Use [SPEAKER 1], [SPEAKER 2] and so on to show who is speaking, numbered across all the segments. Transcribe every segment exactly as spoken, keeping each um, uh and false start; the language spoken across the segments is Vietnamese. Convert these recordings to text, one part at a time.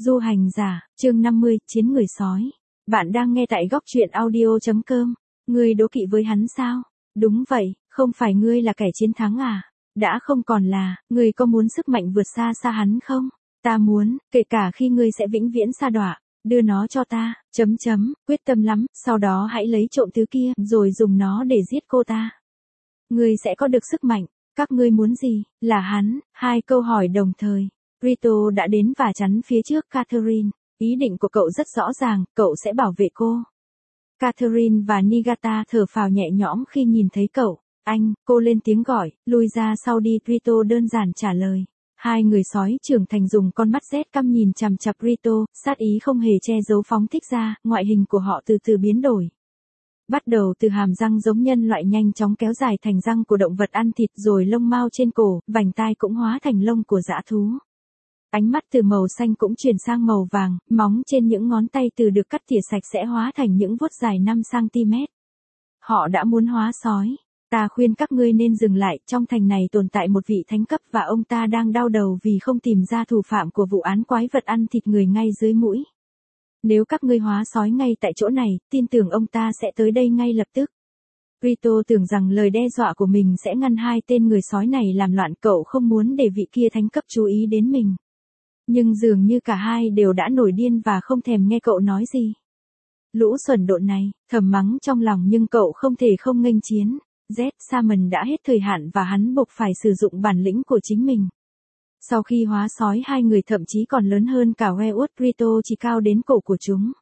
[SPEAKER 1] Du hành giả, chương năm mươi, chiến người sói. Bạn đang nghe tại góc truyện audio.com. Ngươi đố kỵ với hắn sao? Đúng vậy, không phải ngươi là kẻ chiến thắng à? Đã không còn là, ngươi có muốn sức mạnh vượt xa xa hắn không? Ta muốn, kể cả khi ngươi sẽ vĩnh viễn sa đọa, đưa nó cho ta, chấm chấm, quyết tâm lắm, sau đó hãy lấy trộm thứ kia, rồi dùng nó để giết cô ta. Ngươi sẽ có được sức mạnh, các ngươi muốn gì, là hắn, hai câu hỏi đồng thời. Rito đã đến và chắn phía trước Catherine. Ý định của cậu rất rõ ràng, cậu sẽ bảo vệ cô. Catherine và Nigata thở phào nhẹ nhõm khi nhìn thấy cậu. Anh, cô lên tiếng gọi, lui ra sau đi. Rito đơn giản trả lời. Hai người sói trưởng thành dùng con mắt rét căm nhìn chằm chằm Rito, sát ý không hề che giấu phóng thích ra, ngoại hình của họ từ từ biến đổi. Bắt đầu từ hàm răng giống nhân loại nhanh chóng kéo dài thành răng của động vật ăn thịt, rồi lông mao trên cổ, vành tai cũng hóa thành lông của dã thú. Ánh mắt từ màu xanh cũng chuyển sang màu vàng, móng trên những ngón tay từ được cắt tỉa sạch sẽ hóa thành những vuốt dài năm xăng ti mét. Họ đã muốn hóa sói. Ta khuyên các ngươi nên dừng lại, trong thành này tồn tại một vị thánh cấp và ông ta đang đau đầu vì không tìm ra thủ phạm của vụ án quái vật ăn thịt người ngay dưới mũi. Nếu các ngươi hóa sói ngay tại chỗ này, tin tưởng ông ta sẽ tới đây ngay lập tức. Rito tưởng rằng lời đe dọa của mình sẽ ngăn hai tên người sói này làm loạn, cậu không muốn để vị kia thánh cấp chú ý đến mình. Nhưng dường như cả hai đều đã nổi điên và không thèm nghe cậu nói gì. Lũ xuẩn độn này, thầm mắng trong lòng nhưng cậu không thể không nghênh chiến. Z Salmon đã hết thời hạn và hắn buộc phải sử dụng bản lĩnh của chính mình. Sau khi hóa sói, hai người thậm chí còn lớn hơn cả Weirwood. Rito chỉ cao đến cổ của chúng.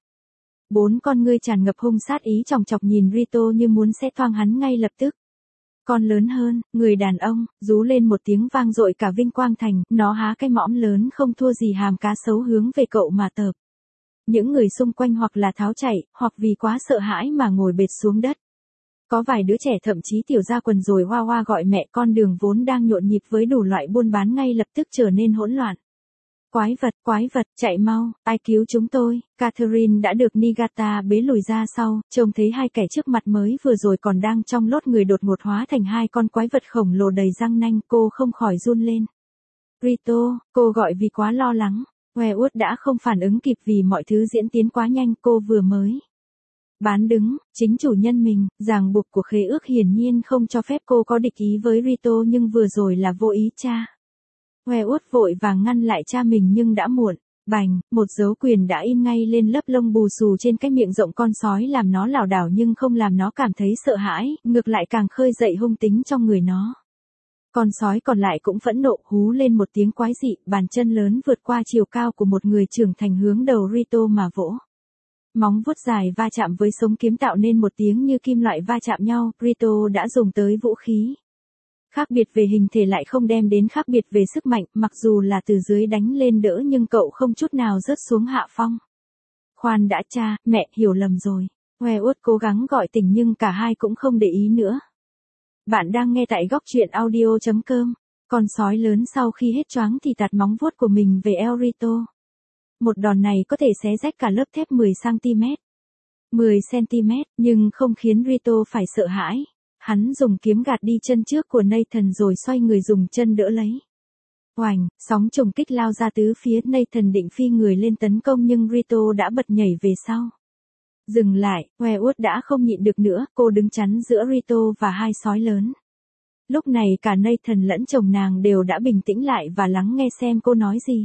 [SPEAKER 1] Bốn con ngươi tràn ngập hung sát ý chòng chọc nhìn Rito như muốn xé toang hắn ngay lập tức. Con lớn hơn, người đàn ông, rú lên một tiếng vang dội cả Vinh Quang Thành, nó há cái mõm lớn không thua gì hàm cá sấu hướng về cậu mà tợp. Những người xung quanh hoặc là tháo chạy, hoặc vì quá sợ hãi mà ngồi bệt xuống đất. Có vài đứa trẻ thậm chí tiểu ra quần rồi hoa hoa gọi mẹ. Con đường vốn đang nhộn nhịp với đủ loại buôn bán ngay lập tức trở nên hỗn loạn. Quái vật, quái vật, chạy mau, ai cứu chúng tôi. Catherine đã được Nigata bế lùi ra sau, trông thấy hai kẻ trước mặt mới vừa rồi còn đang trong lốt người đột ngột hóa thành hai con quái vật khổng lồ đầy răng nanh, cô không khỏi run lên. Rito, cô gọi vì quá lo lắng. Weirwood đã không phản ứng kịp vì mọi thứ diễn tiến quá nhanh, cô vừa mới bán đứng chính chủ nhân mình, ràng buộc của khế ước hiển nhiên không cho phép cô có địch ý với Rito, nhưng vừa rồi là vô ý cha. Weirwood vội vàng ngăn lại cha mình nhưng đã muộn. Bành, một dấu quyền đã in ngay lên lớp lông bù xù trên cái miệng rộng con sói, làm nó lảo đảo nhưng không làm nó cảm thấy sợ hãi, ngược lại càng khơi dậy hung tính trong người nó. Con sói còn lại cũng phẫn nộ, hú lên một tiếng quái dị, bàn chân lớn vượt qua chiều cao của một người trưởng thành hướng đầu Rito mà vỗ. Móng vuốt dài va chạm với sống kiếm tạo nên một tiếng như kim loại va chạm nhau. Rito đã dùng tới vũ khí. Khác biệt về hình thể lại không đem đến khác biệt về sức mạnh, mặc dù là từ dưới đánh lên đỡ nhưng cậu không chút nào rớt xuống hạ phong. Khoan đã cha, mẹ, hiểu lầm rồi. Weirwood cố gắng gọi tỉnh nhưng cả hai cũng không để ý nữa. Bạn đang nghe tại góc truyện audio.com. Con sói lớn sau khi hết choáng thì tạt móng vuốt của mình về eo Rito. Một đòn này có thể xé rách cả lớp thép mười xăng ti mét. mười xăng ti mét, nhưng không khiến Rito phải sợ hãi. Hắn dùng kiếm gạt đi chân trước của Nathan rồi xoay người dùng chân đỡ lấy. Oành, sóng trùng kích lao ra tứ phía. Nathan định phi người lên tấn công nhưng Rito đã bật nhảy về sau. Dừng lại, Weirwood đã không nhịn được nữa, cô đứng chắn giữa Rito và hai sói lớn. Lúc này cả Nathan lẫn chồng nàng đều đã bình tĩnh lại và lắng nghe xem cô nói gì.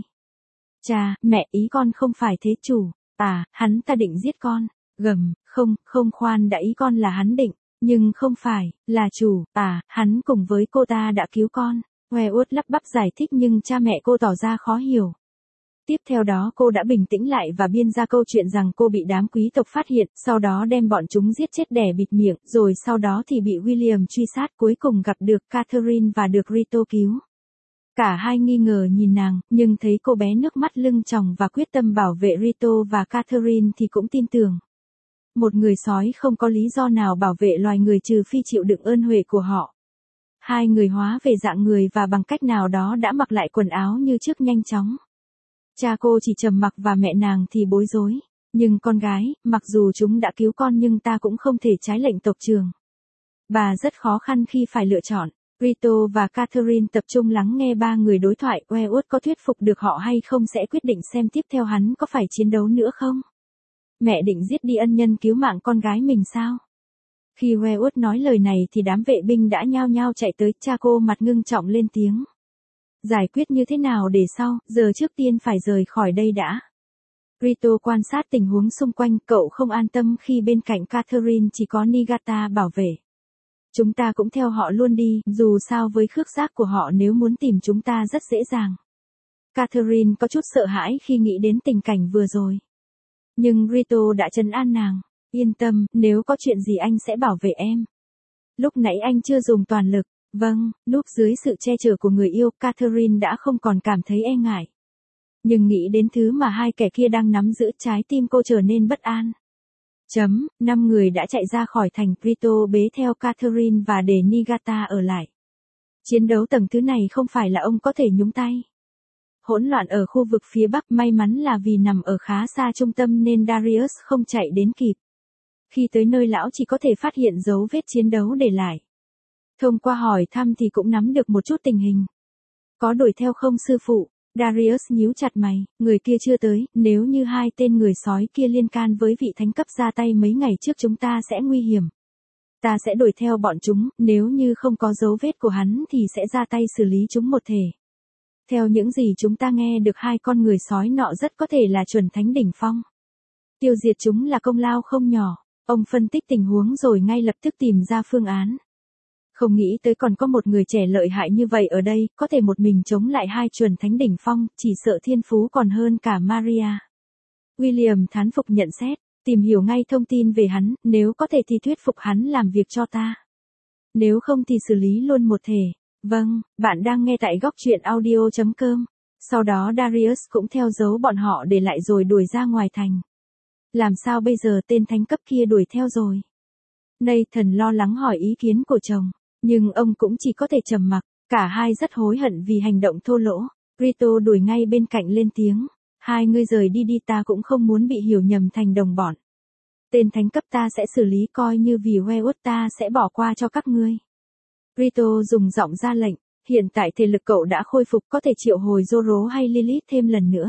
[SPEAKER 1] Cha, mẹ, ý con không phải thế chủ. À, hắn ta định giết con. Gầm, không, không khoan đã ý con là hắn định. Nhưng không phải, là chủ, à, hắn cùng với cô ta đã cứu con. Weirwood lắp bắp giải thích nhưng cha mẹ cô tỏ ra khó hiểu. Tiếp theo đó cô đã bình tĩnh lại và biên ra câu chuyện rằng cô bị đám quý tộc phát hiện, sau đó đem bọn chúng giết chết đẻ bịt miệng, rồi sau đó thì bị William truy sát, cuối cùng gặp được Catherine và được Rito cứu. Cả hai nghi ngờ nhìn nàng, nhưng thấy cô bé nước mắt lưng tròng và quyết tâm bảo vệ Rito và Catherine thì cũng tin tưởng. Một người sói không có lý do nào bảo vệ loài người trừ phi chịu đựng ơn huệ của họ. Hai người hóa về dạng người và bằng cách nào đó đã mặc lại quần áo như trước nhanh chóng. Cha cô chỉ trầm mặc và mẹ nàng thì bối rối. Nhưng con gái, mặc dù chúng đã cứu con nhưng ta cũng không thể trái lệnh tộc trưởng. Bà rất khó khăn khi phải lựa chọn. Rito và Catherine tập trung lắng nghe ba người đối thoại. Wewood có thuyết phục được họ hay không sẽ quyết định xem tiếp theo hắn có phải chiến đấu nữa không. Mẹ định giết đi ân nhân cứu mạng con gái mình sao? Khi Wewood nói lời này thì đám vệ binh đã nhao nhao chạy tới. Cha cô mặt ngưng trọng lên tiếng. Giải quyết như thế nào để sau, giờ trước tiên phải rời khỏi đây đã. Rito quan sát tình huống xung quanh, cậu không an tâm khi bên cạnh Catherine chỉ có Nigata bảo vệ. Chúng ta cũng theo họ luôn đi, dù sao với khứu giác của họ nếu muốn tìm chúng ta rất dễ dàng. Catherine có chút sợ hãi khi nghĩ đến tình cảnh vừa rồi. Nhưng Rito đã trấn an nàng. Yên tâm, nếu có chuyện gì anh sẽ bảo vệ em. Lúc nãy anh chưa dùng toàn lực. Vâng, núp dưới sự che chở của người yêu, Catherine đã không còn cảm thấy e ngại. Nhưng nghĩ đến thứ mà hai kẻ kia đang nắm giữ, trái tim cô trở nên bất an. Chấm, năm người đã chạy ra khỏi thành. Rito bế theo Catherine và để Nigata ở lại. Chiến đấu tầng thứ này không phải là ông có thể nhúng tay. Hỗn loạn ở khu vực phía bắc, may mắn là vì nằm ở khá xa trung tâm nên Darius không chạy đến kịp. Khi tới nơi lão chỉ có thể phát hiện dấu vết chiến đấu để lại. Thông qua hỏi thăm thì cũng nắm được một chút tình hình. Có đuổi theo không sư phụ? Darius nhíu chặt mày, người kia chưa tới, nếu như hai tên người sói kia liên can với vị thánh cấp ra tay mấy ngày trước chúng ta sẽ nguy hiểm. Ta sẽ đuổi theo bọn chúng, nếu như không có dấu vết của hắn thì sẽ ra tay xử lý chúng một thể. Theo những gì chúng ta nghe được hai con người sói nọ rất có thể là chuẩn thánh đỉnh phong. Tiêu diệt chúng là công lao không nhỏ, ông phân tích tình huống rồi ngay lập tức tìm ra phương án. Không nghĩ tới còn có một người trẻ lợi hại như vậy ở đây, có thể một mình chống lại hai chuẩn thánh đỉnh phong, chỉ sợ thiên phú còn hơn cả Maria. William thán phục nhận xét, tìm hiểu ngay thông tin về hắn, nếu có thể thì thuyết phục hắn làm việc cho ta. Nếu không thì xử lý luôn một thể. Vâng, bạn đang nghe tại góc truyện audio chấm com. Sau đó Darius cũng theo dấu bọn họ để lại rồi đuổi ra ngoài thành. Làm sao bây giờ, tên thánh cấp kia đuổi theo rồi? Nathan lo lắng hỏi ý kiến của chồng. Nhưng ông cũng chỉ có thể trầm mặc, cả hai rất hối hận vì hành động thô lỗ. Rito đuổi ngay bên cạnh lên tiếng. Hai ngươi rời đi đi, ta cũng không muốn bị hiểu nhầm thành đồng bọn. Tên thánh cấp ta sẽ xử lý, coi như vì Wewood ta sẽ bỏ qua cho các ngươi. Rito dùng giọng ra lệnh, hiện tại thể lực cậu đã khôi phục, có thể triệu hồi Zoro hay Lilith thêm lần nữa.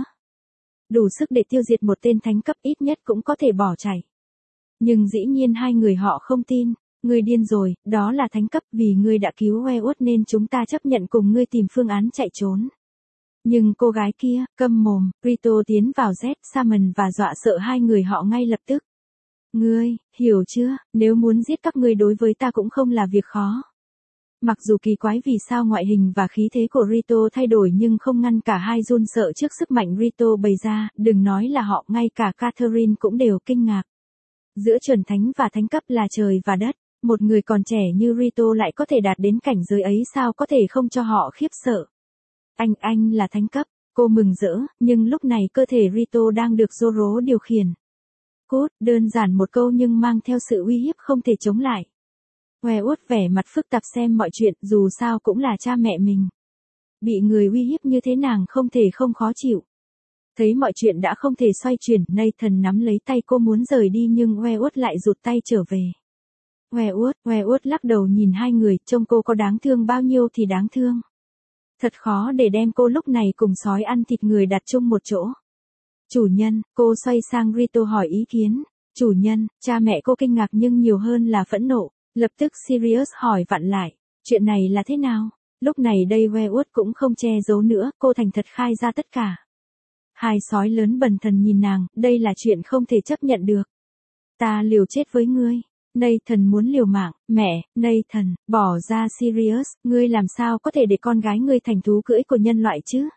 [SPEAKER 1] Đủ sức để tiêu diệt một tên thánh cấp, ít nhất cũng có thể bỏ chạy. Nhưng dĩ nhiên hai người họ không tin. Ngươi điên rồi, đó là thánh cấp, vì ngươi đã cứu Wewood nên chúng ta chấp nhận cùng ngươi tìm phương án chạy trốn. Nhưng cô gái kia, câm mồm, Rito tiến vào Z Salmon và dọa sợ hai người họ ngay lập tức. Ngươi, hiểu chưa, nếu muốn giết các ngươi đối với ta cũng không là việc khó. Mặc dù kỳ quái vì sao ngoại hình và khí thế của Rito thay đổi nhưng không ngăn cả hai run sợ trước sức mạnh Rito bày ra, đừng nói là họ, ngay cả Catherine cũng đều kinh ngạc. Giữa chuẩn thánh và thánh cấp là trời và đất. Một người còn trẻ như Rito lại có thể đạt đến cảnh giới ấy, sao có thể không cho họ khiếp sợ. Anh, anh là thánh cấp, cô mừng rỡ, nhưng lúc này cơ thể Rito đang được Zoro điều khiển. Cút, đơn giản một câu nhưng mang theo sự uy hiếp không thể chống lại. Wewood vẻ mặt phức tạp xem mọi chuyện, dù sao cũng là cha mẹ mình. Bị người uy hiếp như thế nàng không thể không khó chịu. Thấy mọi chuyện đã không thể xoay chuyển, Nathan nắm lấy tay cô muốn rời đi nhưng Wewood lại rụt tay trở về. Wewood, Wewood lắc đầu nhìn hai người, trông cô có đáng thương bao nhiêu thì đáng thương. Thật khó để đem cô lúc này cùng sói ăn thịt người đặt chung một chỗ. Chủ nhân, cô xoay sang Rito hỏi ý kiến. Chủ nhân, cha mẹ cô kinh ngạc nhưng nhiều hơn là phẫn nộ. Lập tức Sirius hỏi vặn lại, chuyện này là thế nào? Lúc này đây Wewood cũng không che giấu nữa, cô thành thật khai ra tất cả. Hai sói lớn bần thần nhìn nàng, đây là chuyện không thể chấp nhận được. Ta liều chết với ngươi. Nathan muốn liều mạng, mẹ, Nathan, bỏ ra Sirius, ngươi làm sao có thể để con gái ngươi thành thú cưỡi của nhân loại chứ?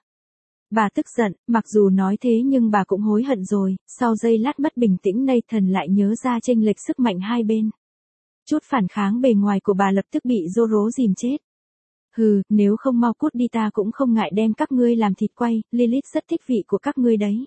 [SPEAKER 1] Bà tức giận, mặc dù nói thế nhưng bà cũng hối hận rồi, sau giây lát mất bình tĩnh Nathan lại nhớ ra chênh lệch sức mạnh hai bên. Chút phản kháng bề ngoài của bà lập tức bị Zoro dìm chết. Hừ, nếu không mau cút đi ta cũng không ngại đem các ngươi làm thịt quay, Lilith rất thích vị của các ngươi đấy.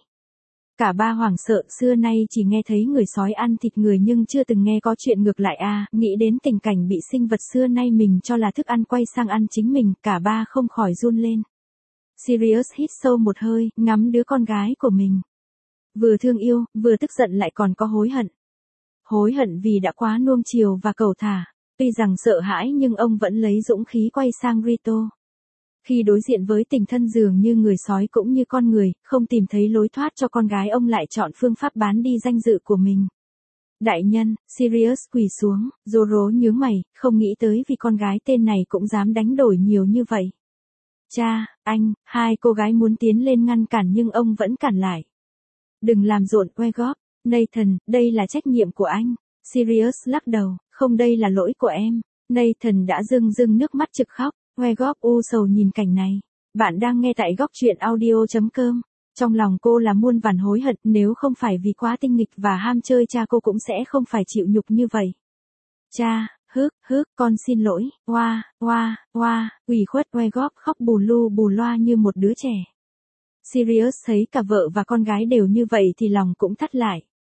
[SPEAKER 1] Cả ba hoảng sợ, xưa nay chỉ nghe thấy người sói ăn thịt người nhưng chưa từng nghe có chuyện ngược lại à, nghĩ đến tình cảnh bị sinh vật xưa nay mình cho là thức ăn quay sang ăn chính mình, cả ba không khỏi run lên. Sirius hít sâu một hơi, ngắm đứa con gái của mình. Vừa thương yêu, vừa tức giận lại còn có hối hận. Hối hận vì đã quá nuông chiều và cầu thả. Tuy rằng sợ hãi nhưng ông vẫn lấy dũng khí quay sang Rito. Khi đối diện với tình thân dường như người sói cũng như con người, không tìm thấy lối thoát cho con gái, ông lại chọn phương pháp bán đi danh dự của mình. Đại nhân, Sirius quỳ xuống, Zoro nhướng mày, không nghĩ tới vì con gái tên này cũng dám đánh đổi nhiều như vậy. Cha, anh, hai cô gái muốn tiến lên ngăn cản nhưng ông vẫn cản lại. Đừng làm rộn Uegop, Nathan, đây là trách nhiệm của anh. Sirius lắc đầu, không, đây là lỗi của em. Nathan đã rưng rưng nước mắt trực khóc. Uegop u sầu nhìn cảnh này. Bạn đang nghe tại góc truyện audio chấm com. Trong lòng cô là muôn vàn hối hận, nếu không phải vì quá tinh nghịch và ham chơi cha cô cũng sẽ không phải chịu nhục như vậy. Cha, hức, hức, con xin lỗi, oa, oa, oa, ủy khuất. Uegop khóc bù lu bù loa như một đứa trẻ. Sirius thấy cả vợ và con gái đều như vậy thì lòng cũng thắt lại.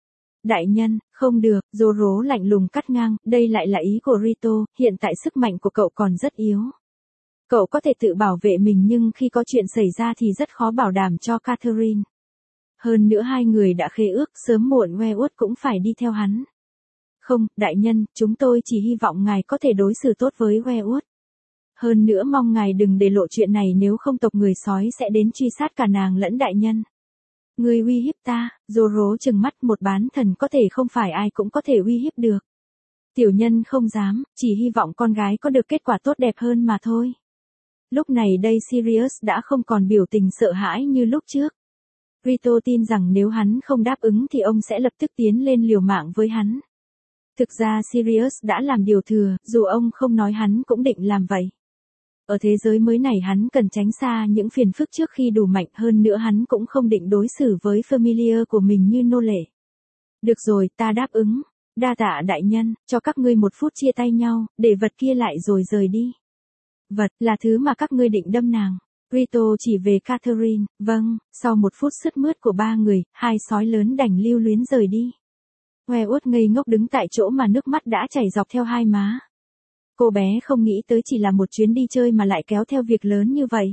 [SPEAKER 1] Đại nhân, không được, Zoro lạnh lùng cắt ngang, đây lại là ý của Rito, hiện tại sức mạnh của cậu còn rất yếu. Cậu có thể tự bảo vệ mình nhưng khi có chuyện xảy ra thì rất khó bảo đảm cho Catherine. Hơn nữa hai người đã khế ước, sớm muộn Wewood cũng phải đi theo hắn. Không, đại nhân, chúng tôi chỉ hy vọng ngài có thể đối xử tốt với Wewood. Hơn nữa mong ngài đừng để lộ chuyện này, nếu không tộc người sói sẽ đến truy sát cả nàng lẫn đại nhân. Ngươi uy hiếp ta, Zoro trừng mắt, một bán thần có thể không phải ai cũng có thể uy hiếp được. Tiểu nhân không dám, chỉ hy vọng con gái có được kết quả tốt đẹp hơn mà thôi. Lúc này đây Sirius đã không còn biểu tình sợ hãi như lúc trước. Rito tin rằng nếu hắn không đáp ứng thì ông sẽ lập tức tiến lên liều mạng với hắn. Thực ra Sirius đã làm điều thừa, dù ông không nói hắn cũng định làm vậy. Ở thế giới mới này hắn cần tránh xa những phiền phức trước khi đủ mạnh, hơn nữa hắn cũng không định đối xử với familiar của mình như nô lệ. Được rồi, ta đáp ứng. Đa tạ đại nhân, cho các ngươi một phút chia tay nhau, để vật kia lại rồi rời đi. Vật, là thứ mà các ngươi định đâm nàng. Rito chỉ về Catherine, vâng, sau một phút sứt mướt của ba người, hai sói lớn đành lưu luyến rời đi. Wewood ngây ngốc đứng tại chỗ mà nước mắt đã chảy dọc theo hai má. Cô bé không nghĩ tới chỉ là một chuyến đi chơi mà lại kéo theo việc lớn như vậy.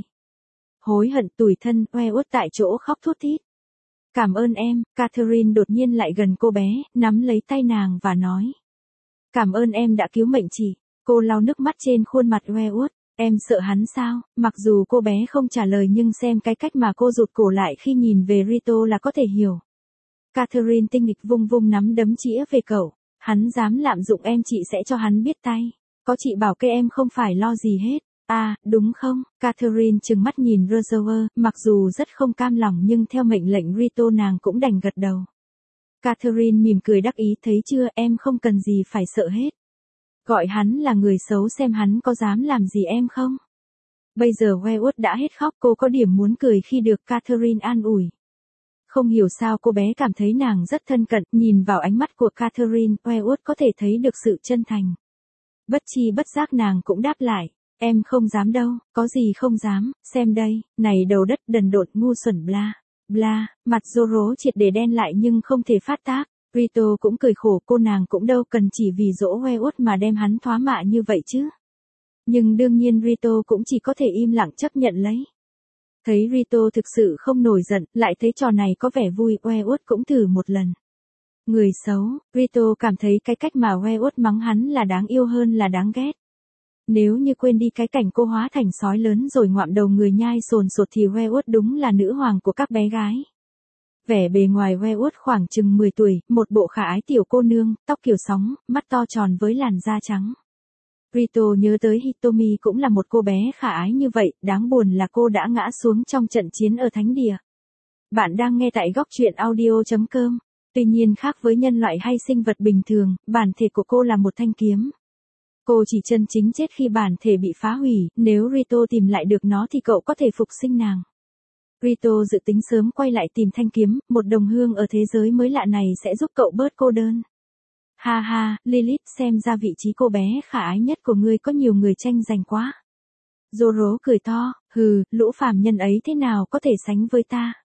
[SPEAKER 1] Hối hận tủi thân, Wewood tại chỗ khóc thút thít. Cảm ơn em, Catherine đột nhiên lại gần cô bé, nắm lấy tay nàng và nói. Cảm ơn em đã cứu mệnh chị. Cô lau nước mắt trên khuôn mặt Wewood. Em sợ hắn sao? Mặc dù cô bé không trả lời nhưng xem cái cách mà cô rụt cổ lại khi nhìn về Rito là có thể hiểu. Catherine tinh nghịch vung vung nắm đấm chĩa về cậu. Hắn dám lạm dụng em, chị sẽ cho hắn biết tay. Có chị bảo kê em không phải lo gì hết. À, đúng không? Catherine trừng mắt nhìn Roger, mặc dù rất không cam lòng nhưng theo mệnh lệnh Rito nàng cũng đành gật đầu. Catherine mỉm cười đắc ý, thấy chưa, em không cần gì phải sợ hết. Gọi hắn là người xấu xem hắn có dám làm gì em không? Bây giờ Wewood đã hết khóc, cô có điểm muốn cười khi được Catherine an ủi. Không hiểu sao cô bé cảm thấy nàng rất thân cận, nhìn vào ánh mắt của Catherine, Wewood có thể thấy được sự chân thành. Bất chi bất giác nàng cũng đáp lại, em không dám đâu, có gì không dám, xem đây, này đầu đất đần độn ngu xuẩn bla, bla, mặt Zoro triệt để đen lại nhưng không thể phát tác. Rito cũng cười khổ, cô nàng cũng đâu cần chỉ vì dỗ Wewood mà đem hắn thoá mạ như vậy chứ. Nhưng đương nhiên Rito cũng chỉ có thể im lặng chấp nhận lấy. Thấy Rito thực sự không nổi giận, lại thấy trò này có vẻ vui, Wewood cũng thử một lần. Người xấu, Rito cảm thấy cái cách mà Wewood mắng hắn là đáng yêu hơn là đáng ghét. Nếu như quên đi cái cảnh cô hóa thành sói lớn rồi ngoạm đầu người nhai sồn sột thì Wewood đúng là nữ hoàng của các bé gái. Vẻ bề ngoài Wewood khoảng chừng mười tuổi, một bộ khả ái tiểu cô nương, tóc kiểu sóng, mắt to tròn với làn da trắng. Rito nhớ tới Hitomi cũng là một cô bé khả ái như vậy, đáng buồn là cô đã ngã xuống trong trận chiến ở Thánh Địa. Bạn đang nghe tại góc truyện audio chấm com. Tuy nhiên khác với nhân loại hay sinh vật bình thường, bản thể của cô là một thanh kiếm. Cô chỉ chân chính chết khi bản thể bị phá hủy, nếu Rito tìm lại được nó thì cậu có thể phục sinh nàng. Rito dự tính sớm quay lại tìm thanh kiếm, một đồng hương ở thế giới mới lạ này sẽ giúp cậu bớt cô đơn. Ha ha, Lilith, xem ra vị trí cô bé khả ái nhất của ngươi có nhiều người tranh giành quá. Zoro cười to, hừ, lũ phàm nhân ấy thế nào có thể sánh với ta.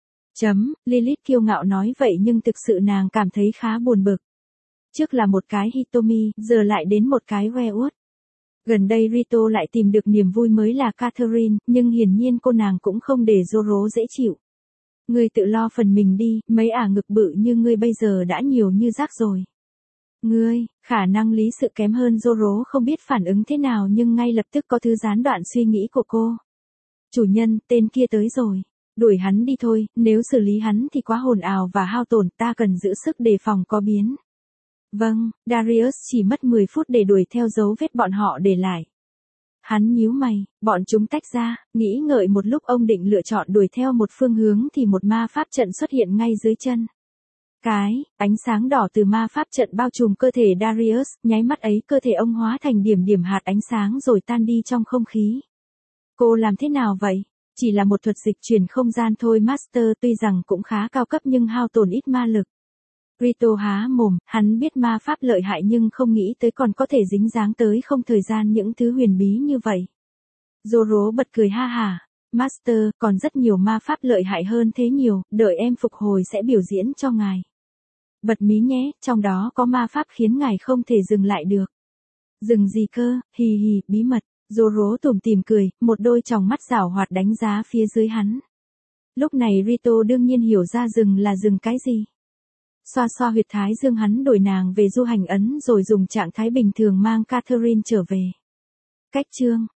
[SPEAKER 1] Chấm, Lilith kiêu ngạo nói vậy nhưng thực sự nàng cảm thấy khá buồn bực. Trước là một cái Hitomi, giờ lại đến một cái Wewood. Gần đây Rito lại tìm được niềm vui mới là Catherine, nhưng hiển nhiên cô nàng cũng không để Zoro dễ chịu. Ngươi tự lo phần mình đi, mấy ả ngực bự như ngươi bây giờ đã nhiều như rác rồi. Ngươi, khả năng lý sự kém hơn Zoro không biết phản ứng thế nào nhưng ngay lập tức có thứ gián đoạn suy nghĩ của cô. Chủ nhân, tên kia tới rồi. Đuổi hắn đi thôi, nếu xử lý hắn thì quá hồn ào và hao tổn, ta cần giữ sức đề phòng có biến. Vâng, Darius chỉ mất mười phút để đuổi theo dấu vết bọn họ để lại. Hắn nhíu mày, bọn chúng tách ra, nghĩ ngợi một lúc ông định lựa chọn đuổi theo một phương hướng thì một ma pháp trận xuất hiện ngay dưới chân. Cái, ánh sáng đỏ từ ma pháp trận bao trùm cơ thể Darius, nháy mắt ấy cơ thể ông hóa thành điểm điểm hạt ánh sáng rồi tan đi trong không khí. Cô làm thế nào vậy? Chỉ là một thuật dịch chuyển không gian thôi Master, tuy rằng cũng khá cao cấp nhưng hao tổn ít ma lực. Rito há mồm, hắn biết ma pháp lợi hại nhưng không nghĩ tới còn có thể dính dáng tới không thời gian những thứ huyền bí như vậy. Zoro bật cười ha hả. Master, còn rất nhiều ma pháp lợi hại hơn thế nhiều, đợi em phục hồi sẽ biểu diễn cho ngài. Bật mí nhé, trong đó có ma pháp khiến ngài không thể dừng lại được. Dừng gì cơ, hì hì, bí mật. Zoro tủm tỉm cười, một đôi tròng mắt giảo hoạt đánh giá phía dưới hắn. Lúc này Rito đương nhiên hiểu ra dừng là dừng cái gì. Xoa xoa huyệt thái dương hắn đổi nàng về du hành ấn rồi dùng trạng thái bình thường mang Catherine trở về. Cách chương